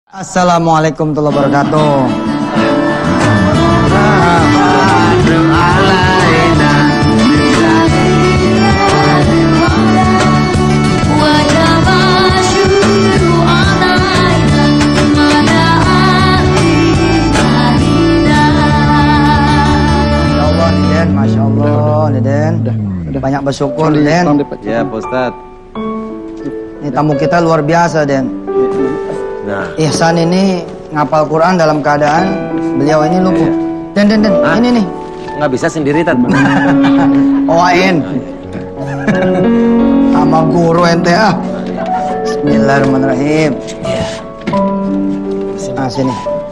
Assalamualaikum warahmatullahi wabarakatuh. Masya Allah, Den. Udah banyak bersyukur, Den. Ya, Pak Ustadz. Ini tamu kita luar biasa, Den. Nah, Ihsan ini ngapal Quran dalam keadaan beliau ini lumpuh. Den, ini nih. nggak bisa sendiri, Tat. Oain. Sama guru ente ah. Bismillahirrahmanirrahim. Nah, sini.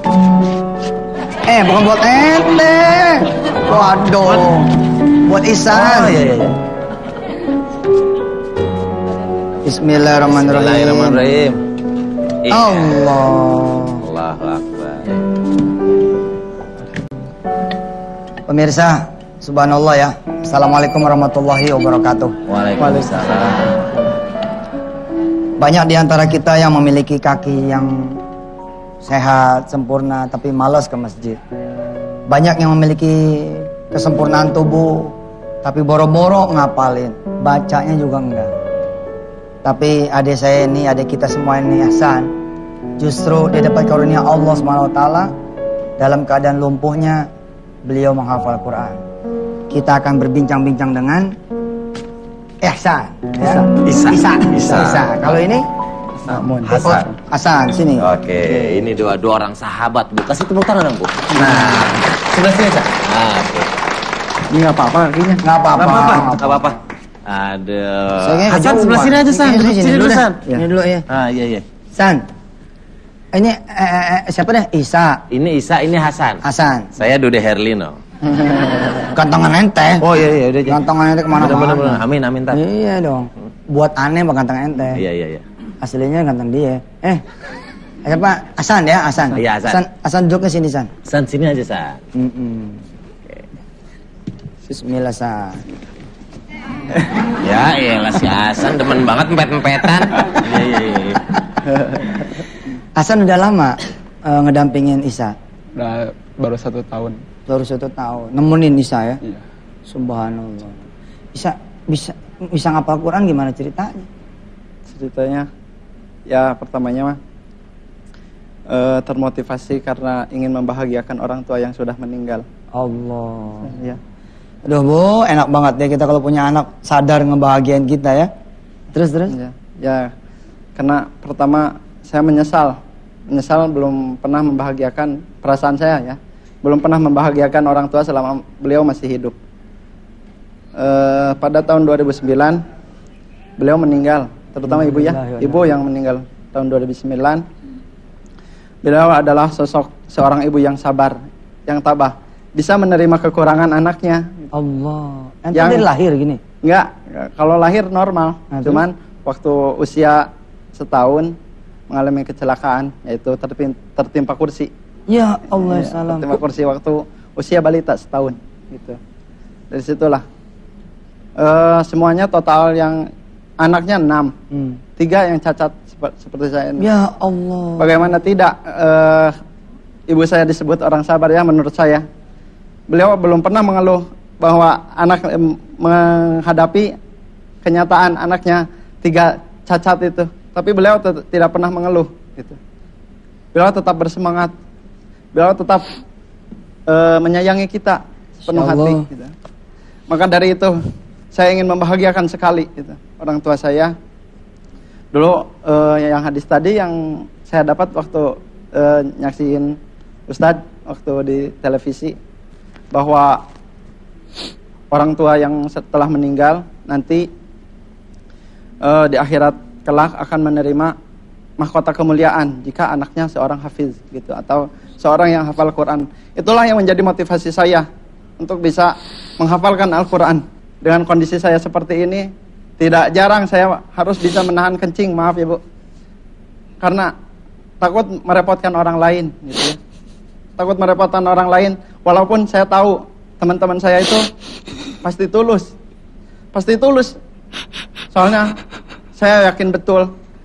Bukan buat ente. Waduh. Buat Ihsan. Oh, iya. Bismillahirrahmanirrahim. Bismillahirrahmanirrahim. Allah. Allahu Akbar. Pemirsa, subhanallah ya. Assalamualaikum warahmatullahi wabarakatuh. Waalaikumsalam. Banyak di antara kita yang memiliki kaki yang sehat, sempurna, tapi malas ke masjid. Banyak yang memiliki kesempurnaan tubuh, tapi boro-boro ngapalin, bacanya juga enggak. Tapi adik saya ini, adik kita semua ini Ihsan, justru dia dapat karunia Allah SWT. Dalam keadaan lumpuhnya, beliau menghafal Quran. Kita akan berbincang-bincang dengan Ihsan. Isa. Kalau ini Hasan, sini. Oke, ini dua orang sahabat, Bu. Kasih tepuk tangan dong, Bu. Nah, sebelah sini aja. Nah, oke. Ini nggak apa-apa kakinya. Nggak apa-apa. Aduh. Hasan sebelah sini aja, San. Sini dulu, San. Ini dulu ya. Ah, iya. San. Ini siapa deh? Isa. Ini Isa, ini Hasan. Saya Dude Herlino. Gantangan ente. Oh iya, udah. Gantangan ente kemana-mana. Bener. Amin, Tat. Iya dong. Buat aneh bang gantangan ente. Iya. Aslinya ganteng dia. Siapa? Hasan ya, Hasan. Iya, Hasan. Hasan duduk ke sini, San. San, sini aja, San. Bismillah, San. Ya, elah si Hasan demen banget empet-empetan. Iya. Hasan udah lama ngedampingin Isa. Udah baru 1 tahun. Baru 1 tahun. Nemenin Isa ya? Iya. Subhanallah. Isa bisa ngapal Quran gimana ceritanya? Ceritanya ya pertamanya mah termotivasi karena ingin membahagiakan orang tua yang sudah meninggal. Allah. Ya. Aduh Bu, enak banget ya kita kalau punya anak sadar ngebahagiain kita ya. Terus. Ya, karena pertama saya menyesal belum pernah membahagiakan perasaan saya ya. Belum pernah membahagiakan orang tua selama beliau masih hidup. Pada tahun 2009 beliau meninggal, terutama ibu ya. Ibu yang meninggal tahun 2009. Beliau adalah sosok seorang ibu yang sabar, yang tabah, bisa menerima kekurangan anaknya. Allah. Ente lahir gini? Enggak, kalau lahir normal. Cuman waktu usia 1 tahun mengalami kecelakaan, yaitu tertimpa kursi. Ya Allah, salam. Tertimpa kursi waktu usia balita 1 tahun gitu. Dari situlah semuanya total yang anaknya 6. 3 yang cacat seperti saya ini. Ya Allah. Bagaimana tidak ibu saya disebut orang sabar ya menurut saya. Beliau belum pernah mengeluh bahwa anak menghadapi kenyataan anaknya 3 cacat itu. Tapi beliau tidak pernah mengeluh gitu. Beliau tetap bersemangat. Beliau tetap menyayangi kita sepenuh hati gitu. Maka dari itu saya ingin membahagiakan sekali gitu, orang tua saya. Dulu yang hadis tadi yang saya dapat waktu nyaksiin Ustadz waktu di televisi, bahwa orang tua yang setelah meninggal nanti di akhirat kelak akan menerima mahkota kemuliaan jika anaknya seorang hafiz gitu, atau seorang yang hafal Quran. Itulah yang menjadi motivasi saya untuk bisa menghafalkan Al-Quran. Dengan kondisi saya seperti ini, tidak jarang saya harus bisa menahan kencing, maaf ya Bu, karena takut merepotkan orang lain gitu ya. Takut merepotkan orang lain, walaupun saya tahu teman-teman saya itu pasti tulus. Soalnya saya yakin betul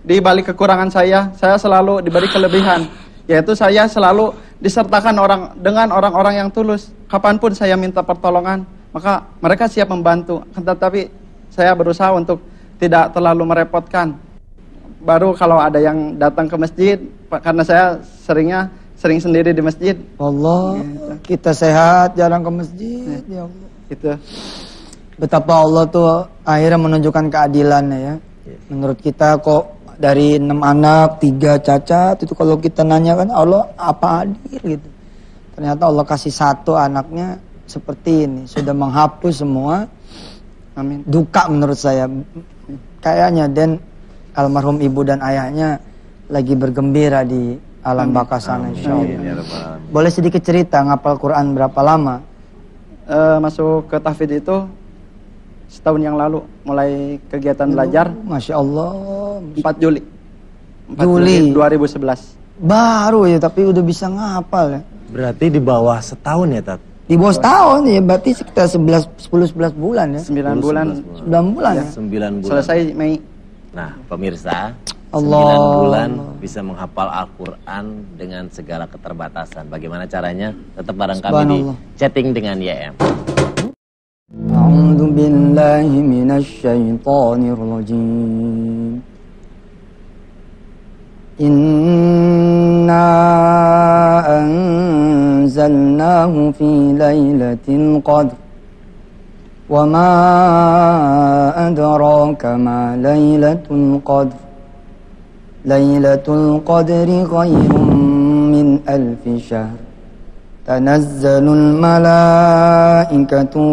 di balik kekurangan saya selalu diberi kelebihan, yaitu saya selalu disertakan dengan orang-orang yang tulus. Kapanpun saya minta pertolongan, maka mereka siap membantu. Tetapi saya berusaha untuk tidak terlalu merepotkan. Baru kalau ada yang datang ke masjid, karena saya sering sendiri di masjid. Allah, kita sehat, jarang ke masjid, ya Allah. Gitu. Betapa Allah tuh akhirnya menunjukkan keadilannya ya. Menurut kita kok dari 6 anak 3 cacat, itu kalau kita nanya kan Allah apa adil gitu. Ternyata Allah kasih 1 anaknya seperti ini, sudah menghapus semua. Amin. Duka menurut saya. Kayaknya dan almarhum ibu dan ayahnya lagi bergembira di alam baka sana insyaallah. Boleh sedikit cerita ngapal Quran berapa lama? Masuk ke tahfidz itu setahun yang lalu, mulai kegiatan belajar. Masya Allah. 4 Juli 2011. Baru ya, tapi udah bisa ngapal ya. Berarti di bawah setahun ya, Tat? Di bawah setahun ya, berarti sekitar 10-11 bulan ya. 9 bulan. 9 bulan ya. 9 bulan. Selesai Mei. Nah, pemirsa, Allah. 9 bulan bisa menghafal Al-Quran dengan segala keterbatasan. Bagaimana caranya? Tetap bareng kami di chatting dengan YM. A'udzu billahi minasy syaithanir rajim. Inna anzalnahu fi lailatul qadr. Wa ma adraka ma lailatul qadr. Lailatul qadri khairun min alfi syahr. تنزل الملائكة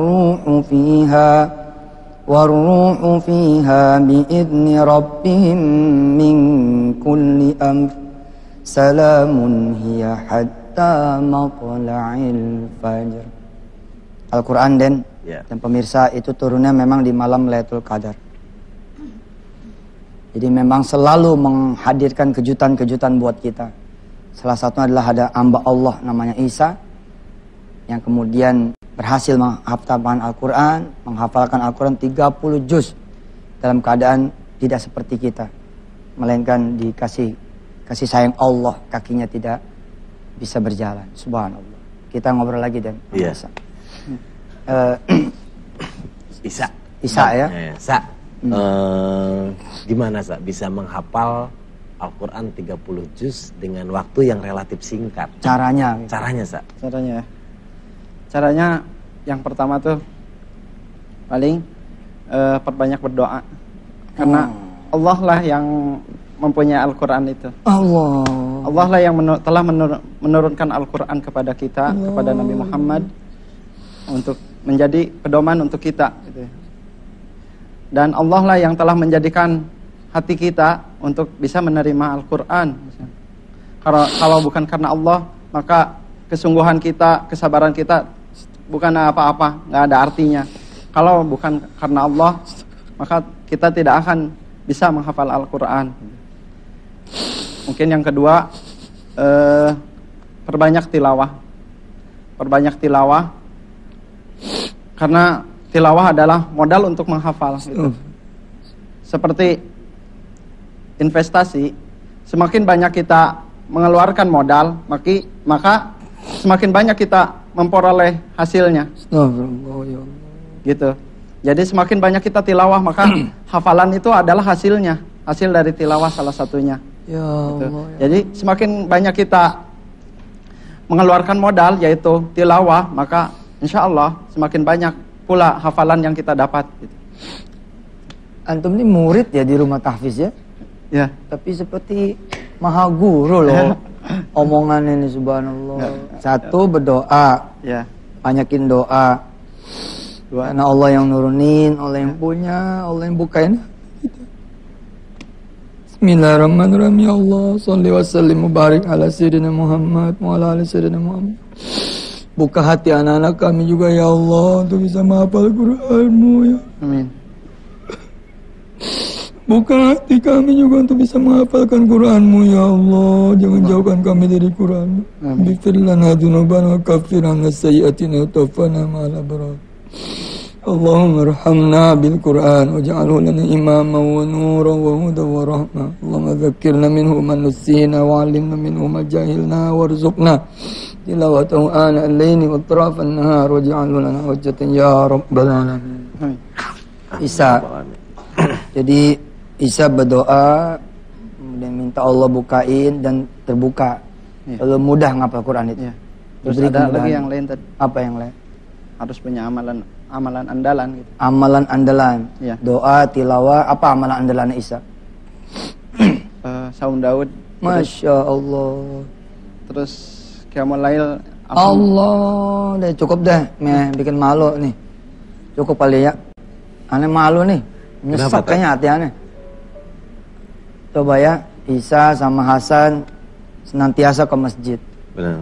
والروح فيها بإذن ربهم من كل أمر سلام هي حتى مطلع الفجر. Al-Quran dan pemirsa itu turunnya memang di malam Lailatul Qadar. Jadi memang selalu menghadirkan kejutan-kejutan buat kita. Salah satunya adalah ada hamba Allah namanya Isa yang kemudian berhasil menghafalkan Al-Quran, menghafalkan Al-Quran 30 juz dalam keadaan tidak seperti kita, melainkan dikasih kasih sayang Allah, kakinya tidak bisa berjalan. Subhanallah. Kita ngobrol lagi dan Isa. Isa ya. Sa, gimana Sa bisa menghafal Al-Quran 30 juz dengan waktu yang relatif singkat? Caranya Sa? Caranya yang pertama tuh paling perbanyak berdoa. Karena Allah lah yang mempunyai Al-Quran itu. Allah lah yang telah menurunkan Al-Quran kepada kita, kepada Nabi Muhammad untuk menjadi pedoman untuk kita gitu. Dan Allah lah yang telah menjadikan hati kita untuk bisa menerima Al-Quran. Kalau bukan karena Allah, maka kesungguhan kita, kesabaran kita bukan apa-apa, nggak ada artinya. Kalau bukan karena Allah, maka kita tidak akan bisa menghafal Al-Quran. Mungkin yang kedua, perbanyak tilawah. Karena tilawah adalah modal untuk menghafal. Gitu. Seperti investasi, semakin banyak kita mengeluarkan modal, maka semakin banyak kita memperoleh hasilnya. Gitu. Jadi semakin banyak kita tilawah, maka hafalan itu adalah hasilnya, hasil dari tilawah salah satunya. Ya gitu. Allah, ya. Jadi semakin banyak kita mengeluarkan modal, yaitu tilawah, maka insya Allah semakin banyak pula hafalan yang kita dapat. Gitu. Antum ini murid ya di rumah tahfiz ya? Ya. Tapi seperti maha guru loh. Omongan ini subhanallah. Satu, berdoa. Ya. Banyakin doa. Dua. Karena Allah yang nurunin, Allah yang punya, Allah yang bukain. Bismillahirrahmanirrahim. Ya Allah, sholli wa sallim mubarak ala sayyidina Muhammad wa ala ali sayyidina Muhammad. Buka hati anak-anak kami juga ya Allah untuk bisa menghafal Quran-Mu ya. Amin. Buka hati kami juga untuk bisa menghafalkan Quran-Mu ya Allah. Jangan jauhkan kami dari Quran. Bifir lana dzunubana wa kaffir 'anna sayyi'atina wa tawaffana ma'al abrar. اللهم ارحمنا بالقرآن واجعله لنا إماما ونورا وهدى ورحمة اللهم ذكرنا منه ما نسينا وعلمنا منه ما جهلنا وارزقنا تلاوته آناء الليل وأطراف النهار واجعله لنا حجة يا رب العالمين. Isa. Jadi Isa berdoa dan minta Allah bukain dan terbuka. Lalu mudah ngapal Quran itu. Terus ada lagi yang lain tadi. Apa yang lain? Harus punya amalan andalan gitu. Amalan andalan. Ya. Doa, tilawah, apa amalan andalan Isa? Saum Daud. Masya Allah. Terus Qiyamul Lail. Allah, deh cukup deh, bikin malu nih. Cukup kali ya. Aneh malu nih. Nyesek kayaknya hati aneh. Coba ya, Isa sama Hasan senantiasa ke masjid. Benar.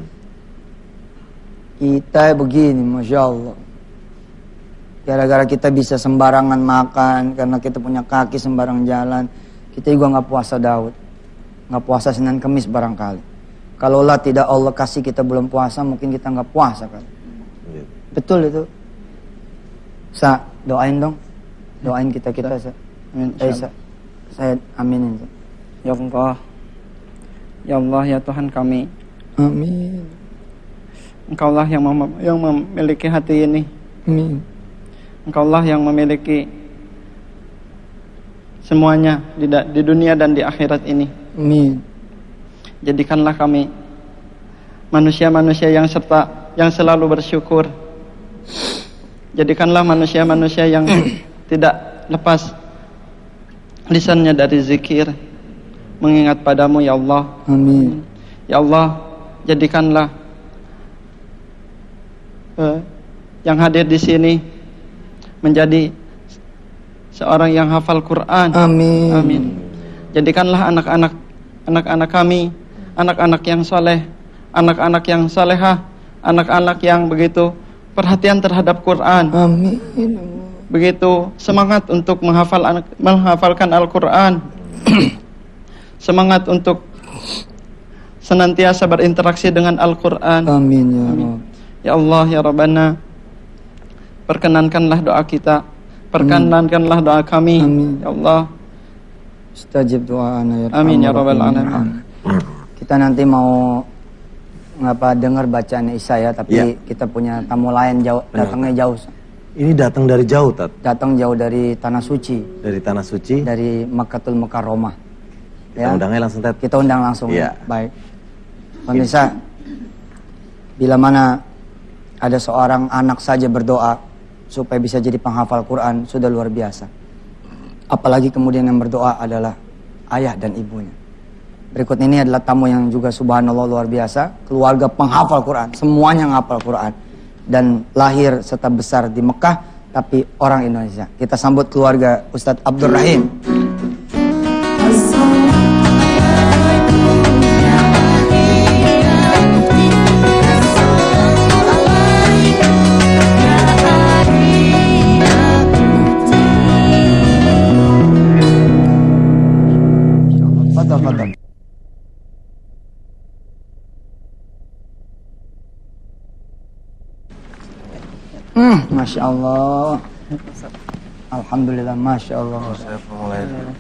Kita begini, Masya Allah. Gara-gara kita bisa sembarangan makan, karena kita punya kaki sembarang jalan, kita juga nggak puasa Daud. Nggak puasa Senin Kemis barangkali. Kalaulah tidak Allah kasih kita belum puasa, mungkin kita nggak puasa kan. Betul itu. Sa, doain dong. Doain kita Sa. Amin. Saya aminin. Ya Allah. Ya Allah, ya Tuhan kami. Amin. Engkaulah yang memiliki hati ini. Amin. Engkaulah yang memiliki semuanya di dunia dan di akhirat ini. Amin. Jadikanlah kami manusia-manusia yang selalu bersyukur. Jadikanlah manusia-manusia yang tidak lepas lisannya dari zikir, mengingat padamu ya Allah. Amin. Ya Allah, jadikanlah yang hadir di sini menjadi seorang yang hafal Quran. Amin. Amin. Jadikanlah anak-anak kami anak-anak yang soleh, anak-anak yang solehah, anak-anak yang begitu perhatian terhadap Quran. Amin. Begitu semangat untuk menghafalkan Al-Quran. Semangat untuk senantiasa berinteraksi dengan Al-Quran. Amin ya Allah. Ya Allah ya Rabbana, perkenankanlah doa kita, perkenankanlah doa kami. Amin. Ya Allah. Istajib doana ya. Amin ya Rabbal Alamin. Kita nanti mau dengar bacaan Isa ya, tapi kita punya tamu lain jauh, datangnya jauh. Ini datang dari jauh, Tat. Datang jauh dari Tanah Suci. Dari Tanah Suci. Dari Makkatul Mukarramah. Kita undangnya langsung, Tat. Kita undang langsung. Ya. Baik. Pemirsa, bila mana ada seorang anak saja berdoa supaya bisa jadi penghafal Quran, sudah luar biasa. Apalagi kemudian yang berdoa adalah ayah dan ibunya. Berikut ini adalah tamu yang juga subhanallah luar biasa. Keluarga penghafal Quran, semuanya menghafal Quran. Dan lahir serta besar di Mekah, tapi orang Indonesia. Kita sambut keluarga Ustadz Abdur Rahim. Fadal. Masya Allah. Alhamdulillah, Masya Allah. Saya mulai.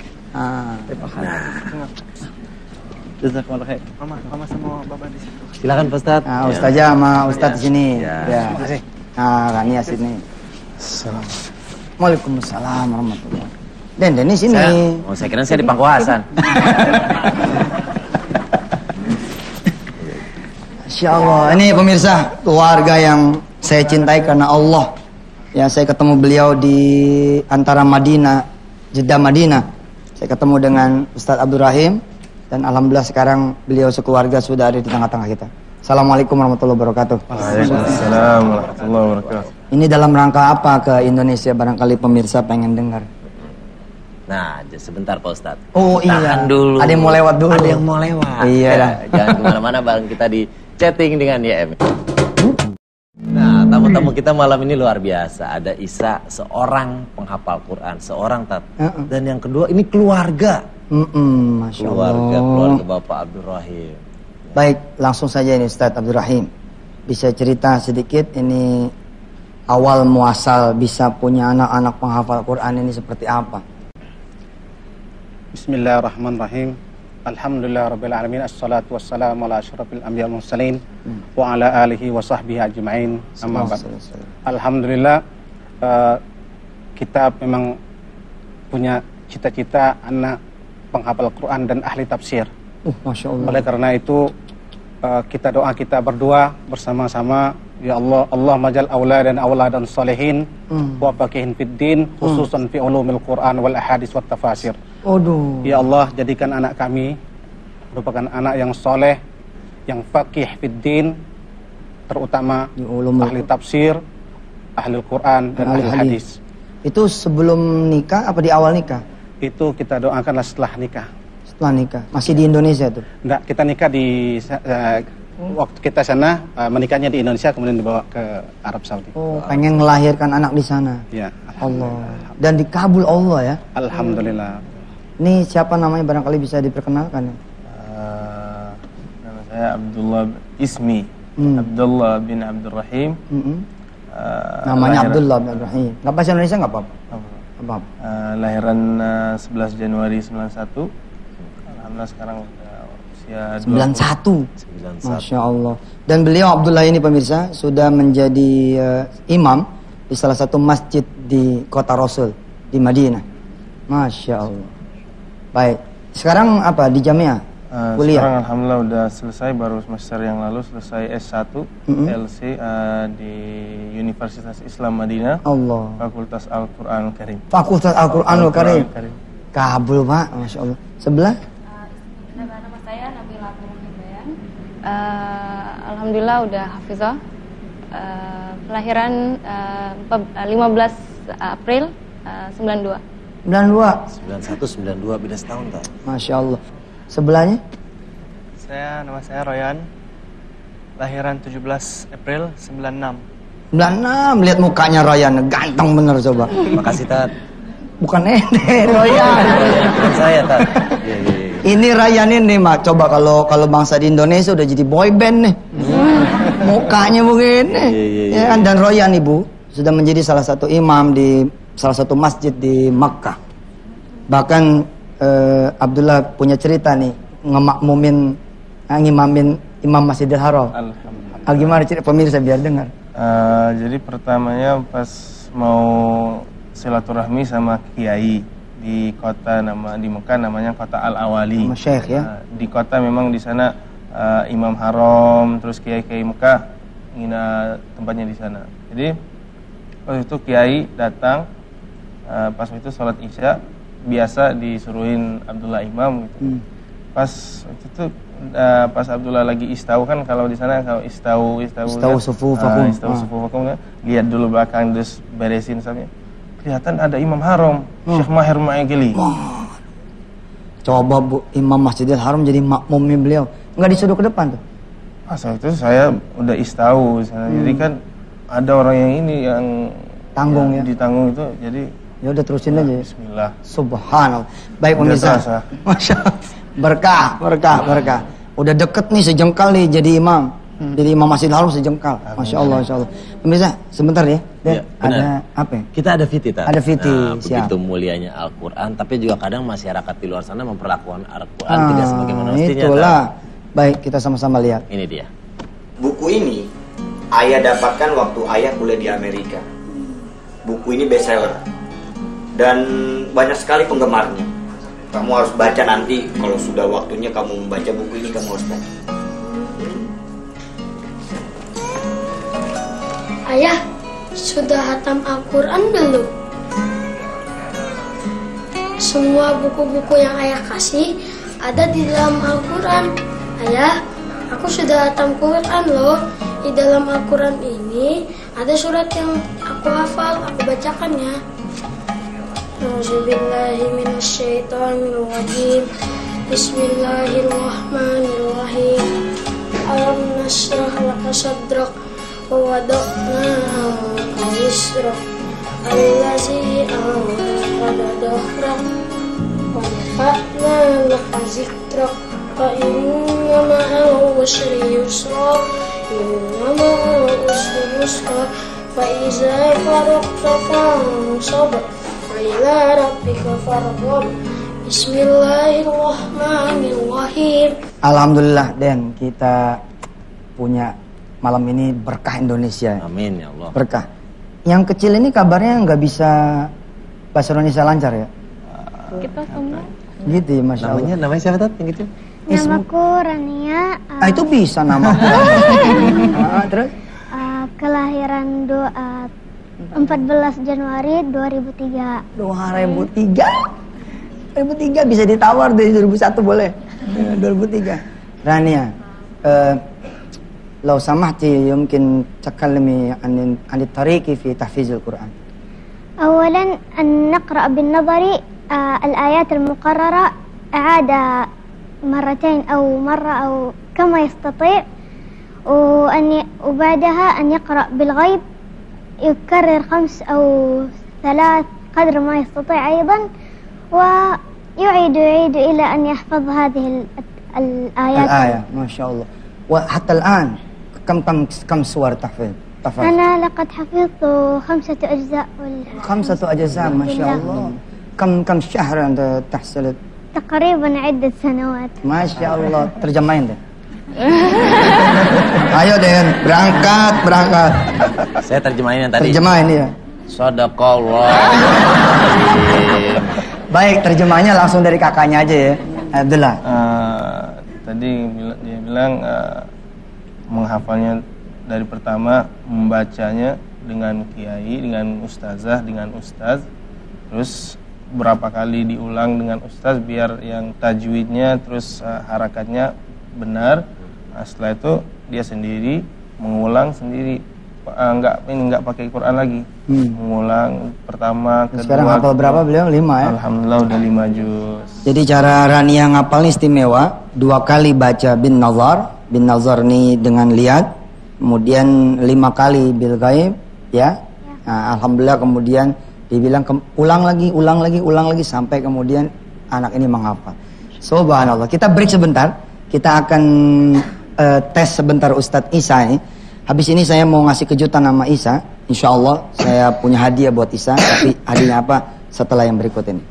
Jazakallah khair. Mama sama Bapak di situ. Silakan Pak Ustadz. Ustazah sama Ustadz di sini. Ya. Terima kasih. Rania sini. Assalamualaikum. Waalaikumsalam warahmatullahi. Dan di sini. Saya kira saya di Pangkuasan. Masya Allah. Ini pemirsa, keluarga yang saya cintai karena Allah. Ya, saya ketemu beliau di antara Madinah, Jeddah Madinah. Saya ketemu dengan Ustadz Abdur Rahim. Dan alhamdulillah sekarang beliau sekeluarga sudah ada di tengah-tengah kita. Assalamualaikum warahmatullahi wabarakatuh. Waalaikumsalam warahmatullahi wabarakatuh. Ini dalam rangka apa ke Indonesia? Barangkali pemirsa pengen dengar. Nah, sebentar Pak Ustadz. Oh iya. Tahan dulu. Ada yang mau lewat dulu. Ada yang mau lewat. Iya. Ya, jangan kemana-mana, bareng kita di chatting dengan YM. Nah, tamu-tamu kita malam ini luar biasa. Ada Isa, seorang penghafal Quran, seorang Tat. Dan yang kedua ini keluarga. Masya Allah. Keluarga Bapak Abdur Rahim. Baik, langsung saja ini Ustadz Abdur Rahim. Bisa cerita sedikit ini awal muasal bisa punya anak-anak penghafal Quran ini seperti apa? Bismillahirrahmanirrahim. Alhamdulillah rabbil alamin. Assalatu wassalamu ala asyrafil anbiya wal mursalin wa ala alihi wa sahbihi ajma'in. Amma ba'd. Alhamdulillah kita memang punya cita-cita anak penghafal Quran dan ahli tafsir. Masya Allah. Oleh karena itu kita berdua bersama-sama, ya Allah, Allah majal auladan auladan salihin wa faqihin fid din khususan fi ulumil Quran wal ahadits wat tafasir. Ya Allah, jadikan anak kami merupakan anak yang soleh, yang faqih fid din, terutama ahli tafsir, ahli Quran dan ahli hadis. Itu sebelum nikah apa di awal nikah? Itu kita doakanlah setelah nikah. Setelah nikah. Masih di Indonesia tuh? Enggak, kita nikah di waktu kita sana, menikahnya di Indonesia kemudian dibawa ke Arab Saudi. Pengen melahirkan anak di sana. Ya, Allah. Dan dikabul Allah ya. Alhamdulillah. Ini siapa namanya, barangkali bisa diperkenalkan ya? Nama saya Abdullah Ismi. Abdullah bin Abdurrahim. Namanya Abdullah bin Abdurrahim. Nggak bahasa Indonesia nggak apa-apa? Apa? Lahiran 11 Januari 91. Alhamdulillah sekarang usia 91. Masya Allah. Dan beliau Abdullah ini pemirsa sudah menjadi imam di salah satu masjid di kota Rasul di Madinah. Masya Allah. Baik. Sekarang apa di Jamiah? Kuliah? Sekarang alhamdulillah udah selesai, baru semester yang lalu selesai S1 LC di Universitas Islam Madinah. Allah. Fakultas Al-Quran Karim. Fakultas Al-Quran Karim. Kabul Pak, Masya Allah. Sebelah? Nama saya Nabila Bayan. Alhamdulillah udah hafizah. Kelahiran 15 April 92. 91, 92, beda setahun tak? Masya Allah. Sebelahnya? Nama saya Royan. Lahiran 17 April 96. 96, lihat mukanya Royan, ganteng bener coba. Makasih Tat. Bukan Royan. Bukan saya Tat. Ini Royan ini Mak, coba kalau bangsa di Indonesia udah jadi boy band nih. Mukanya begini. Ya kan, dan Royan Ibu sudah menjadi salah satu imam di salah satu masjid di Makkah. Bahkan Abdullah punya cerita nih, ngimamin Imam Masjidil Haram. Alhamdulillah. Gimana cerita pemirsa biar dengar? Jadi pertamanya pas mau silaturahmi sama kiai di kota di Mekah namanya kota Al-Awali. Syekh ya. Di kota memang di sana Imam Haram, terus kiai-kiai Mekah ngina tempatnya di sana. Jadi waktu itu kiai datang pas itu sholat Isya, biasa disuruhin Abdullah imam gitu. Pas itu pas Abdullah lagi istau kan, kalau di sana kalau istau sufufakum kan, lihat dulu belakang terus beresin misalnya. Kelihatan ada Imam Haram, Syekh Mahir Ma'egili. Coba Bu, Imam Masjidil Haram jadi makmumnya beliau. Enggak disuruh ke depan tuh. Pas itu saya udah istau sana. Jadi kan ada orang yang ini yang tanggung ya. Ditanggung itu, jadi ya udah terusin aja. Bismillah. Subhanallah. Baik pemirsa. Masya Allah. Berkah. Udah deket nih sejengkal nih jadi imam. Jadi Imam Masjidil Haram sejengkal. Masya Allah. Pemirsa, sebentar ya. Ada apa ya? Kita ada VT Tat. Ada VT. Begitu mulianya Al-Quran, tapi juga kadang masyarakat di luar sana memperlakukan Al-Quran tidak sebagaimana mestinya. Itulah. Baik, kita sama-sama lihat. Ini dia. Buku ini ayah dapatkan waktu ayah kuliah di Amerika. Buku ini bestseller dan banyak sekali penggemarnya. Kamu harus baca nanti, kalau sudah waktunya kamu membaca buku ini, kamu harus baca. Ayah, sudah hatam Al-Quran belum? Semua buku-buku yang ayah kasih ada di dalam Al-Quran. Ayah, aku sudah hatam Quran loh. Di dalam Al-Quran ini ada surat yang aku hafal, aku bacakannya. Auzubillahiminasyaitonirrajim. Bismillahirrahmanirrahim. Alam nashrah laka sadrak wa wada'na anka wisrak allazi anqadha dhahrak wa rafa'na laka zikrak fa inna ma'al usri yusra inna ma'al usri yusra فإذا فرغت فانصب وإلى ربك فارغب Bismillahirrahmanirrahim. Alhamdulillah, Den, kita punya malam ini berkah Indonesia. Amin ya Allah. Berkah. Yang kecil ini kabarnya nggak bisa bahasa Indonesia lancar ya? Kita semua. Gitu ya, Masya Allah. Namanya siapa tadi yang kecil? Namaku Rania. Itu bisa nama. Terus? Kelahiran 14 Januari 2003. 2003 bisa ditawar dari 2001 boleh. 2003. Rania, لو سمحتي يمكن تكلمي عن الطريق في تحفيظ القرآن. أولا أن نقرأ بالنظر الآيات المقررة إعادة مرتين أو مرة أو كما يستطيع وبعدها أن يقرأ بالغيب يكرر 5 أو 3 قدر ما يستطيع أيضا ويعيد إلى أن يحفظ هذه الآيات. الآية ما شاء الله. وحتى الآن كم سور تحفظ؟ أنا لقد حفظت 5 أجزاء. 5 أجزاء ما شاء الله. كم شهر أنت تحصل؟ تقريبا عدة سنوات. ما شاء الله. terjemahin deh. Ayo Den, berangkat. Saya terjemahin yang tadi. Terjemahin ya. Sadaqallah. Baik, terjemahnya langsung dari kakaknya aja ya, Abdullah. Tadi dia bilang menghafalnya dari pertama, membacanya dengan kiai, dengan ustazah, dengan ustaz, terus berapa kali diulang dengan ustaz biar yang tajwidnya terus harakatnya benar. Setelah itu dia sendiri mengulang sendiri, nggak pakai Quran lagi. Mengulang pertama, kedua. Sekarang hafal berapa beliau? 5 ya? Alhamdulillah udah 5 juz. Jadi cara Rania ngapal ini istimewa. 2 kali baca bin nazar nih dengan lihat, kemudian 5 kali bil ghaib ya. Nah, alhamdulillah kemudian dibilang ulang lagi sampai kemudian anak ini menghafal. Subhanallah. Kita break sebentar. Kita akan tes sebentar Ustadz Isa ini. Habis ini saya mau ngasih kejutan sama Isa. Insya Allah saya punya hadiah buat Isa. Tapi hadiahnya apa setelah yang berikut ini.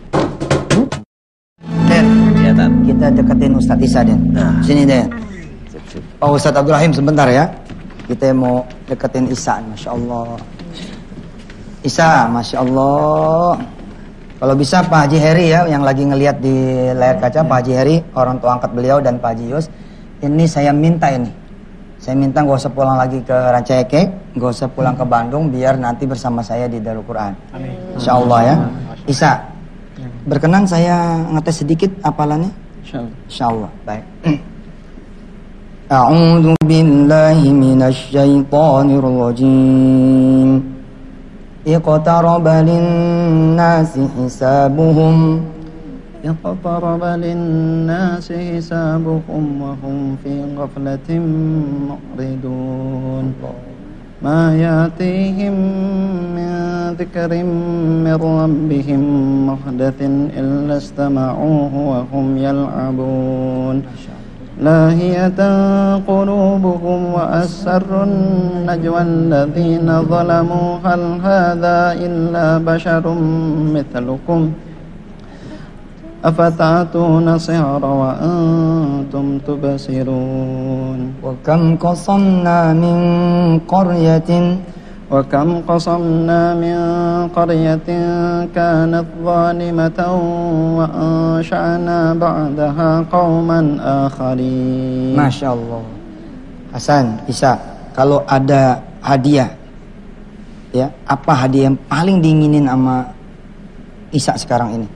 Den, kita deketin Ustadz Isa Den. Sini Den. Pak Ustadz Abdul Rahim sebentar ya. Kita mau deketin Isa. Masya Allah. Isa, Masya Allah. Kalau bisa Pak Haji Heri ya, yang lagi ngelihat di layar kaca, Pak Haji Heri, orang tua angkat beliau dan Pak Haji Yus. Ini saya minta gak usah pulang lagi ke Ranca Ekek, gak usah pulang ke Bandung, biar nanti bersama saya di Darul Quran. Insya Allah ya. Isa, berkenan saya ngetes sedikit hafalannya? Insya Allah. Baik. A'udzu billahi minasy syaithanir rajim. Iqtaraba lin-nasi hisabuhum. اقترب للناس حسابهم وهم في غفلة معرضون ما يأتيهم من ذكر من ربهم محدث إلا استمعوه وهم يلعبون لاهية قلوبهم وأسروا النجوى الذين ظلموا هل هذا إلا بشر مثلكم أفتأتون السحر وأنتم تبصرون وكم قصمنا من قرية كانت ظالمة وأنشأنا بعدها قوما آخرين. Masya Allah. Hasan, Isa, kalau ada hadiah, ya apa hadiah yang paling diinginin sama Isa sekarang ini?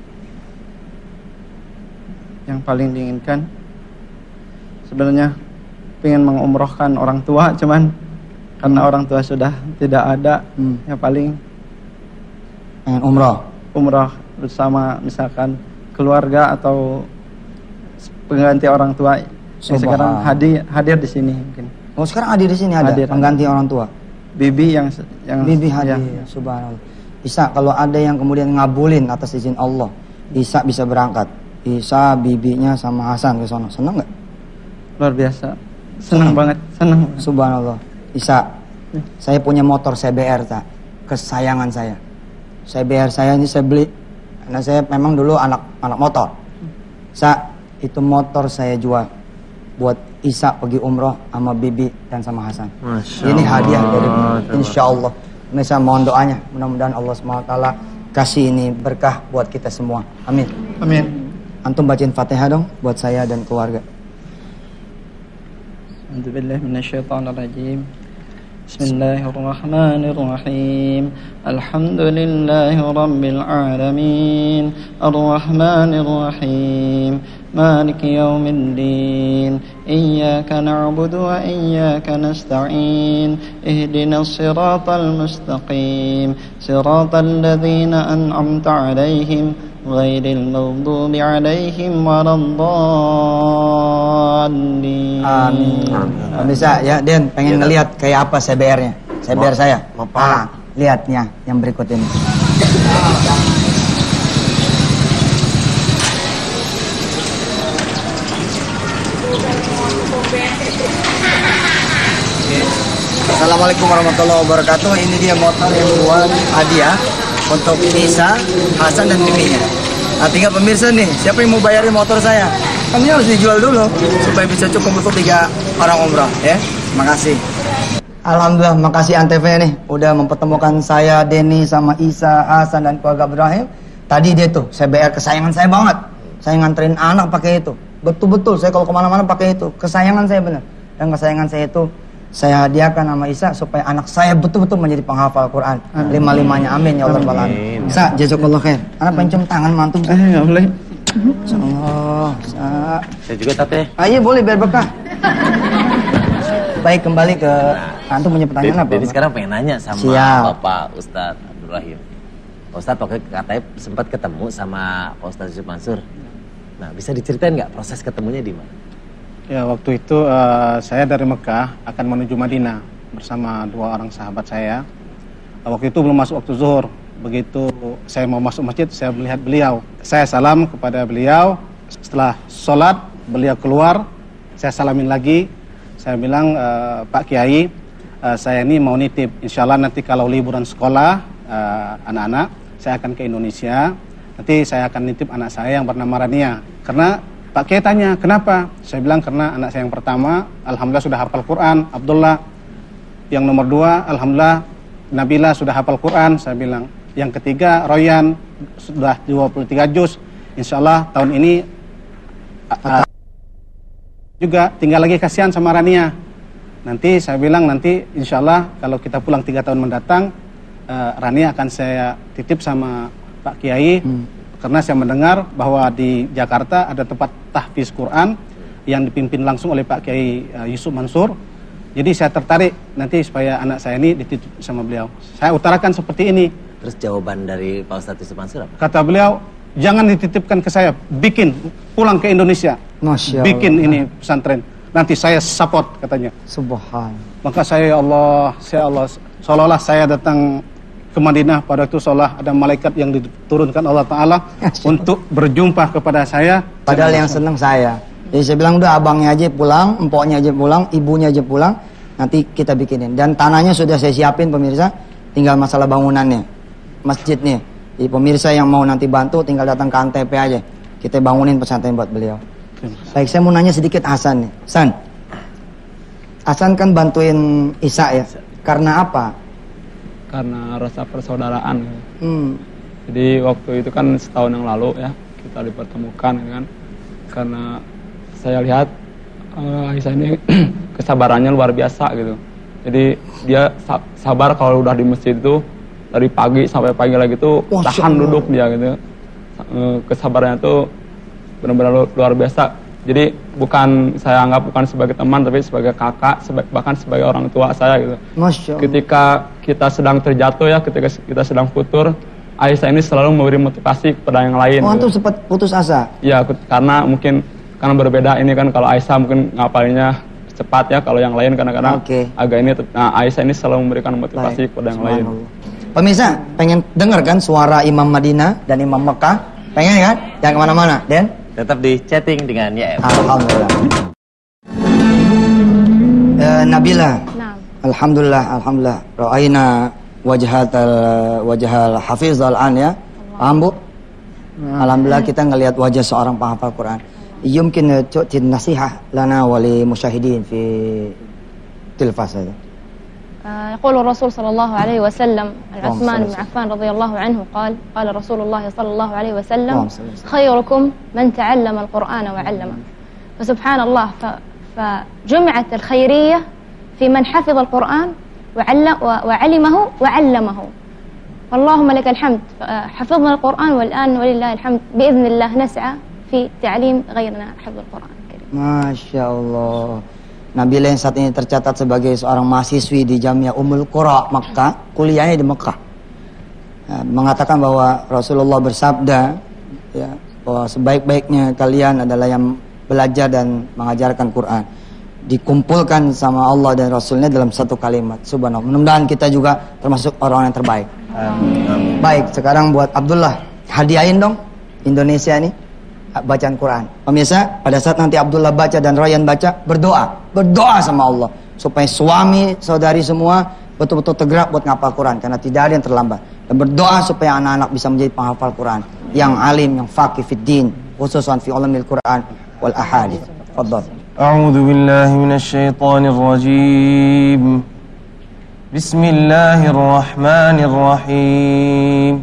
Yang paling diinginkan sebenarnya pengen mengumrohkan orang tua, cuman karena orang tua sudah tidak ada, ya paling pengen umroh bersama misalkan keluarga atau pengganti orang tua. Sekarang hadir di sini mungkin. Oh, sekarang hadir di sini ada pengganti orang tua. Bibi yang Bibi hadir. Ya. Subhanallah. Isa, kalau ada yang kemudian ngabulin atas izin Allah, Isa bisa berangkat. Isa, bibinya sama Hasan ke sana. Senang nggak? Luar biasa. Senang banget. Senang. Subhanallah. Isa, Saya punya motor CBR, tak, kesayangan saya. CBR saya ini saya beli karena saya memang dulu anak motor. Itu motor saya jual buat Isa pergi umroh sama Bibi dan sama Hasan. Ini hadiah dari Insya Allah. Saya mohon doanya, mudah-mudahan Allah SWT kasih ini berkah buat kita semua. Amin. Amin. Antum bacain Fatihah dong buat saya dan keluarga. A'udzubillahiminasyaitonirrajim. Bismillahirrahmanirrahim. Alhamdulillahi rabbil alamin. Arrahmanirrahim. Maliki yaumiddin. Iyyaka na'budu wa iyyaka nasta'in. Ihdinas siratal mustaqim. Siratal ladzina an'amta 'alaihim ghairil maghdubi 'alaihim waladdallin. Amin. Bisa ya, Den, pengen ngelihat kayak apa CBR-nya. CBR saya. Lihatnya yang berikut ini. Assalamualaikum warahmatullahi wabarakatuh. Ini dia motor yang buat hadiah untuk Isa, Hasan dan bibinya. Nah, tinggal pemirsa nih, siapa yang mau bayarin motor saya? Kan ini harus dijual dulu supaya bisa cukup untuk 3 orang umrah ya. Makasih. Alhamdulillah, makasih Antv nih udah mempertemukan saya, Denny sama Isa, Hasan dan keluarga Ibrahim. Tadi dia tuh CBR kesayangan saya banget. Saya nganterin anak pakai itu. Betul-betul saya kalau kemana-mana pakai itu. Kesayangan saya bener. Dan kesayangan saya itu saya hadiahkan sama Isa supaya anak saya betul-betul menjadi penghafal Quran. 5-5-nya amin ya Allah Alamin. Sa, jazakallah khair. Anak pengen cium tangan mantum. Enggak boleh. Insyaallah. Saya juga Tate. Iya boleh biar berkah. Baik, kembali ke antum punya pertanyaan apa? Jadi sekarang pengen nanya sama Bapak Ustadz Abdul Rahim. Pak Ustadz pakai katanya sempat ketemu sama Pak Ustadz Yusuf Mansur. Nah, bisa diceritain nggak proses ketemunya di mana? Ya, waktu itu saya dari Mekah akan menuju Madinah bersama 2 orang sahabat saya. Waktu itu belum masuk waktu zuhur. Begitu saya mau masuk masjid, saya melihat beliau. Saya salam kepada beliau. Setelah sholat, beliau keluar. Saya salamin lagi. Saya bilang, Pak Kiai, saya ini mau nitip. Insya Allah nanti kalau liburan sekolah, anak-anak, saya akan ke Indonesia. Nanti saya akan nitip anak saya yang bernama Rania. Karena Pak Kiai tanya, kenapa? Saya bilang karena anak saya yang pertama, alhamdulillah sudah hafal Quran, Abdullah. Yang nomor 2, alhamdulillah, Nabila sudah hafal Quran, saya bilang. Yang ketiga, Royan sudah 23 juz. Insya Allah tahun ini juga tinggal lagi kasihan sama Rania. Nanti saya bilang nanti insya Allah kalau kita pulang 3 tahun mendatang, Rania akan saya titip sama Pak Kiai. Karena saya mendengar bahwa di Jakarta ada tempat tahfiz Quran yang dipimpin langsung oleh Pak Kiai Yusuf Mansur. Jadi saya tertarik nanti supaya anak saya ini dititip sama beliau. Saya utarakan seperti ini. Terus jawaban dari Pak Ustadz Yusuf Mansur apa? Kata beliau, jangan dititipkan ke saya, bikin, pulang ke Indonesia. Masya Allah. Bikin ini pesantren. Nanti saya support katanya. Subhan. Maka saya ya Allah, seolah-olah saya datang ke Madinah pada itu seolah ada malaikat yang diturunkan Allah Ta'ala untuk berjumpa kepada saya. Padahal yang senang saya. Jadi saya bilang udah abangnya aja pulang, empoknya aja pulang, ibunya aja pulang. Nanti kita bikinin. Dan tanahnya sudah saya siapin pemirsa. Tinggal masalah bangunannya. Masjidnya. Jadi pemirsa yang mau nanti bantu tinggal datang ke Antv aja. Kita bangunin pesantren buat beliau. Baik, saya mau nanya sedikit Hasan nih. Hasan kan bantuin Isa ya. Karena apa? Karena rasa persaudaraan. Jadi waktu itu kan setahun yang lalu ya kita dipertemukan kan. Karena saya lihat Aisyah ini kesabarannya luar biasa gitu. Jadi dia sabar kalau udah di masjid itu dari pagi sampai pagi lagi tuh tahan duduk dia gitu. Kesabarannya tuh benar-benar luar biasa. Jadi saya anggap bukan sebagai teman tapi sebagai kakak, bahkan sebagai orang tua saya gitu. Ketika kita sedang terjatuh ya, ketika kita sedang futur, Aisyah ini selalu memberi motivasi kepada yang lain. Antum sempat putus asa? Iya, karena berbeda ini kan, kalau Aisyah mungkin ngapalinnya cepat ya, kalau yang lain kadang-kadang agak ini. Nah, Aisyah ini selalu memberikan motivasi kepada yang lain. Pemirsa, pengen dengar kan suara Imam Madinah dan Imam Mekah? Pengen kan? Jangan kemana-mana, Den. Tetap di chatting dengan YM. Alhamdulillah. Nabila, Alhamdulillah, alhamdulillah. Ra'ayna wajhal hafiz al-an ya. Paham Bu? Alhamdulillah kita ngelihat wajah seorang penghafal Quran. Yumkin tu'ti nasihah lana wa li musyahidin fi tilfas هذا. يقول الرسول صلى الله عليه وسلم عن عثمان بن عفان رضي الله عنه قال رسول الله صلى الله عليه وسلم خيركم من تعلم القرآن وعلمه. فسبحان الله فجمعت الخيرية في من حفظ القرآن وعلمه وعلمه. اللهم لك الحمد، حفظنا القرآن والآن ولله الحمد بإذن الله نسعى في تعليم غيرنا حفظ القرآن الكريم. Masya Allah. Nabila yang saat ini tercatat sebagai seorang mahasiswi di Jamiah Ummul Qura Makkah, kuliahnya di Mekah, mengatakan bahwa Rasulullah bersabda ya, bahwa sebaik-baiknya kalian adalah yang belajar dan mengajarkan Quran. Dikumpulkan sama Allah dan Rasulnya dalam satu kalimat. Subhanallah. Mudah-mudahan kita juga termasuk orang yang terbaik. Amin. Baik, sekarang buat Abdullah, hadiahin dong Indonesia ini bacaan Quran. Pemirsa, pada saat nanti Abdullah baca dan Royan baca, berdoa sama Allah supaya suami, saudari semua betul-betul tergerak buat ngapal Quran karena tidak ada yang terlambat. Dan berdoa supaya anak-anak bisa menjadi penghafal Quran yang alim, yang faqih fid din, khususan fi ulumil Quran wal ahadits. Fadhal. A'udzu billahi minasy syaithanir rajim. Bismillahirrahmanirrahim.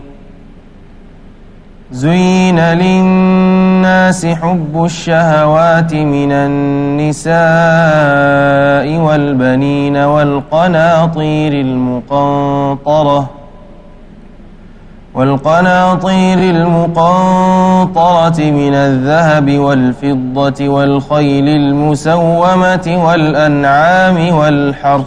زين للناس حب الشهوات من النساء والبنين والقناطير المقنطرة من الذهب والفضة والخيل المسومة والأنعام والحرث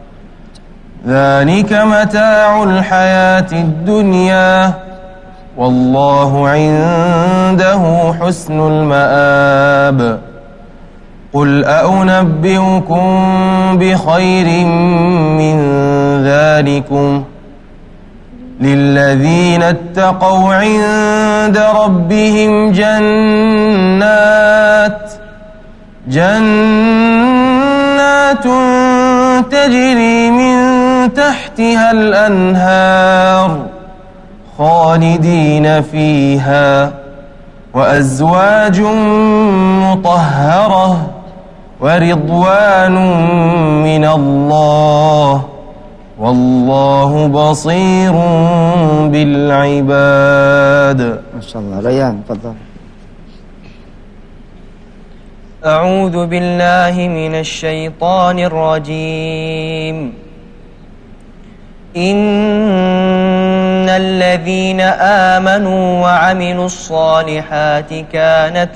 ذلك متاع الحياة الدنيا والله عنده حسن المآب قل أنبئكم بخير من ذلكم للذين اتقوا عند ربهم جنات تجري من تحتها الأنهار خالدين فيها وأزواج مطهرة ورضوان من الله والله بصير بالعباد. ما شاء الله. ريان تفضل. أعوذ بالله من الشيطان الرجيم. إن الذين آمنوا وعملوا الصالحات كانت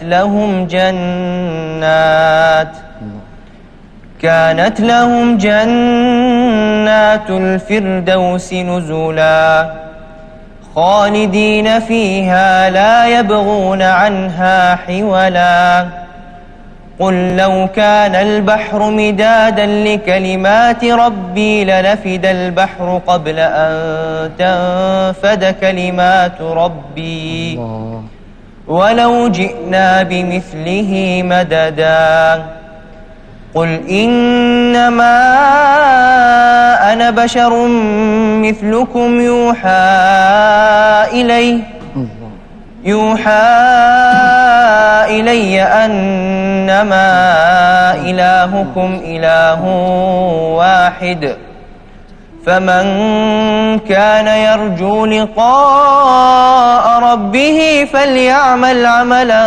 لهم جنات الفردوس نزلا خالدين فيها لا يبغون عنها حولا قل لو كان البحر مدادا لكلمات ربي لنفد البحر قبل أن تنفد كلمات ربي ولو جئنا بمثله مددا قل إنما أنا بشر مثلكم يوحى إلي أنما إلهكم إله واحد فمن كان يرجو لقاء ربه فليعمل عملا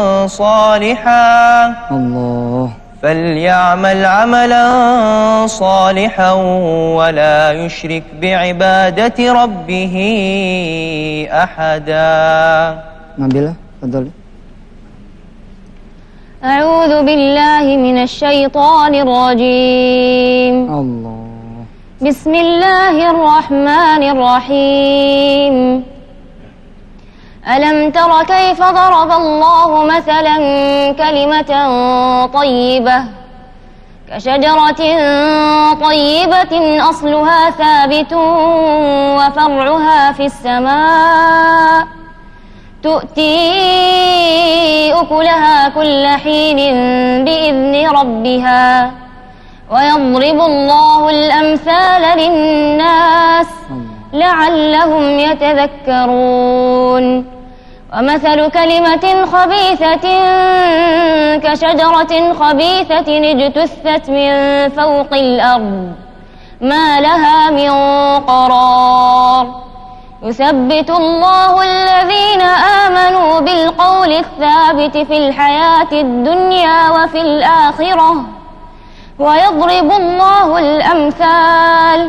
صالحا ولا يشرك بعبادة ربه أحدا. نبيلة تفضلي. أعوذ بالله من الشيطان الرجيم. بسم الله الرحمن الرحيم. ألم تر كيف ضرب الله مثلا كلمة طيبة كشجرة طيبة أصلها ثابت وفرعها في السماء تؤتي أكلها كل حين بإذن ربها ويضرب الله الأمثال للناس لعلهم يتذكرون ومثل كلمة خبيثة كشجرة خبيثة اجتثت من فوق الأرض ما لها من قرار يثبت الله الذين آمنوا بالقول الثابت في الحياة الدنيا وفي الآخرة ويضرب الله الأمثال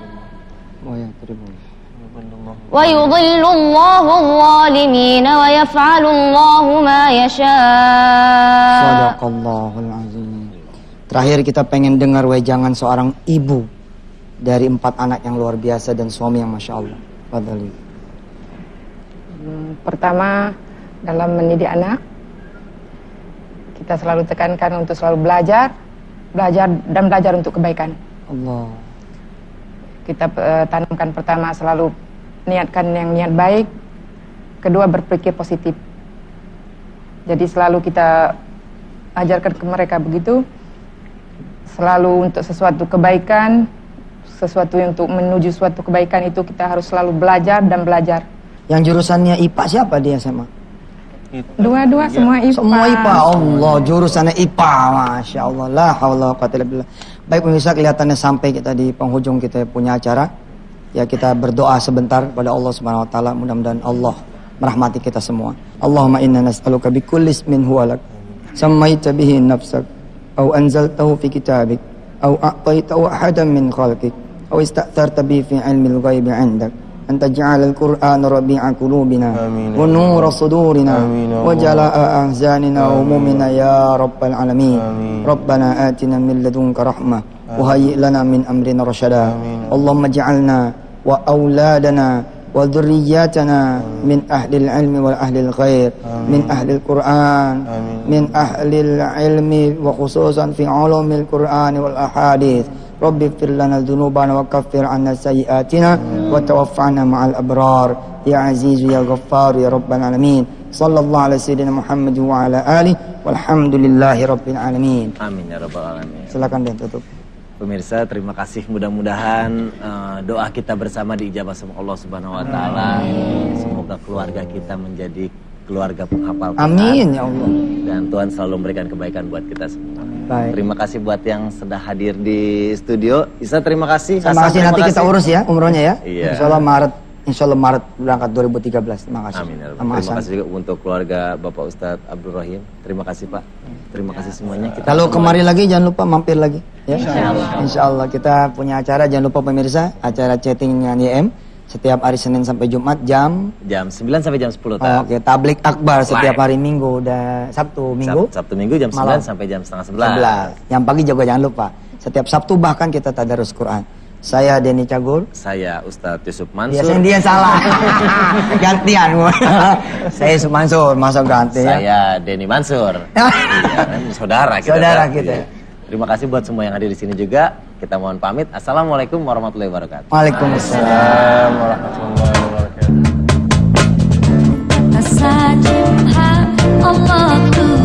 ويضل الله الظالمين ويفعل الله ما يشاء. Sadaqallahul azim. Terakhir kita pengen dengar wejangan seorang ibu dari 4 anak yang luar biasa dan suami yang Masya Allah. Fadhali. Pertama, dalam mendidik anak, kita selalu tekankan untuk selalu belajar dan belajar untuk kebaikan. Allah. Kita tanamkan pertama selalu niatkan yang niat baik, kedua berpikir positif. Jadi selalu kita ajarkan ke mereka begitu, selalu untuk sesuatu kebaikan, sesuatu untuk menuju suatu kebaikan itu kita harus selalu belajar dan belajar. Yang jurusannya IPA siapa dia sama? Dua-dua semua IPA. Semua IPA. Allah, jurusannya IPA. Masya Allah. La haula wa quwwata illa billah. Baik pemirsa, kelihatannya sampai kita di penghujung kita punya acara. Ya, kita berdoa sebentar pada Allah Subhanahu wa taala, mudah-mudahan Allah merahmati kita semua. Allahumma inna nas'aluka bikulli ismin huwa lak sammaita bihi nafsak aw anzaltahu fi kitabik aw a'taytahu ahadan min khalqik aw ista'tharta bihi fi 'ilmil ghaibi 'indak an taj'ala al-Qur'ana rabi'a qulubina wa nura sudurina wa jala'a ahzanina wa humumina ya rabbal alamin. Rabbana atina min ladunka rahmah wa hayyi' lana min amrina rasyada. Allahumma ij'alna wa auladana wa dhurriyyatana min ahlil ilmi wal ahlil khair, min ahlil Qur'an, min ahlil ilmi wa khususan fi ulumil Qur'an wal ahadith. Rabbi ighfir lana dhunubana wa kaffir 'anna sayyi'atina wa tawaffana ma'al abrar ya azizu ya ghaffar ya rabbal alamin. Sallallahu ala sayyidina Muhammad wa ala alihi walhamdulillahi rabbil alamin. Amin ya rabbal alamin. Silakan deh tutup. Pemirsa, terima kasih, mudah-mudahan doa kita bersama diijabah sama Allah Subhanahu wa taala. Semoga keluarga kita menjadi keluarga penghafal Quran. Amin ya Allah. Dan Tuhan selalu memberikan kebaikan buat kita semua. Baik. Terima kasih buat yang sudah hadir di studio. Isa, terima kasih. Terima kasih, nanti kita urus ya umrohnya ya. Iya. Insya Allah Maret berangkat 2013. Terima kasih. Amin. Terima kasih juga untuk keluarga Bapak Ustadz Abdul Rahim. Terima kasih Pak. Terima kasih semuanya. Kalau kemari lagi jangan lupa mampir lagi. Ya? Insya Allah kita punya acara, jangan lupa pemirsa, acara chatting dengan YM setiap hari Senin sampai Jumat jam 9 sampai jam 10. Oke, tablik akbar setiap hari Minggu dan Sabtu Minggu. Sabtu Minggu jam 9 sampai jam setengah 11. Yang pagi juga jangan lupa. Setiap Sabtu bahkan kita tadarus Quran. Saya Denny Cagur. Saya Ustadz Yusuf Mansur. Biasanya dia salah. Gantian. Saya Yusuf Mansur, masuk ganti ya. Saya Denny Mansur. Saudara kita. Saudara kita. Terima kasih buat semua yang hadir di sini juga. Kita mohon pamit. Assalamualaikum warahmatullahi wabarakatuh. Waalaikumsalam warahmatullahi wabarakatuh. Asajibha Allahu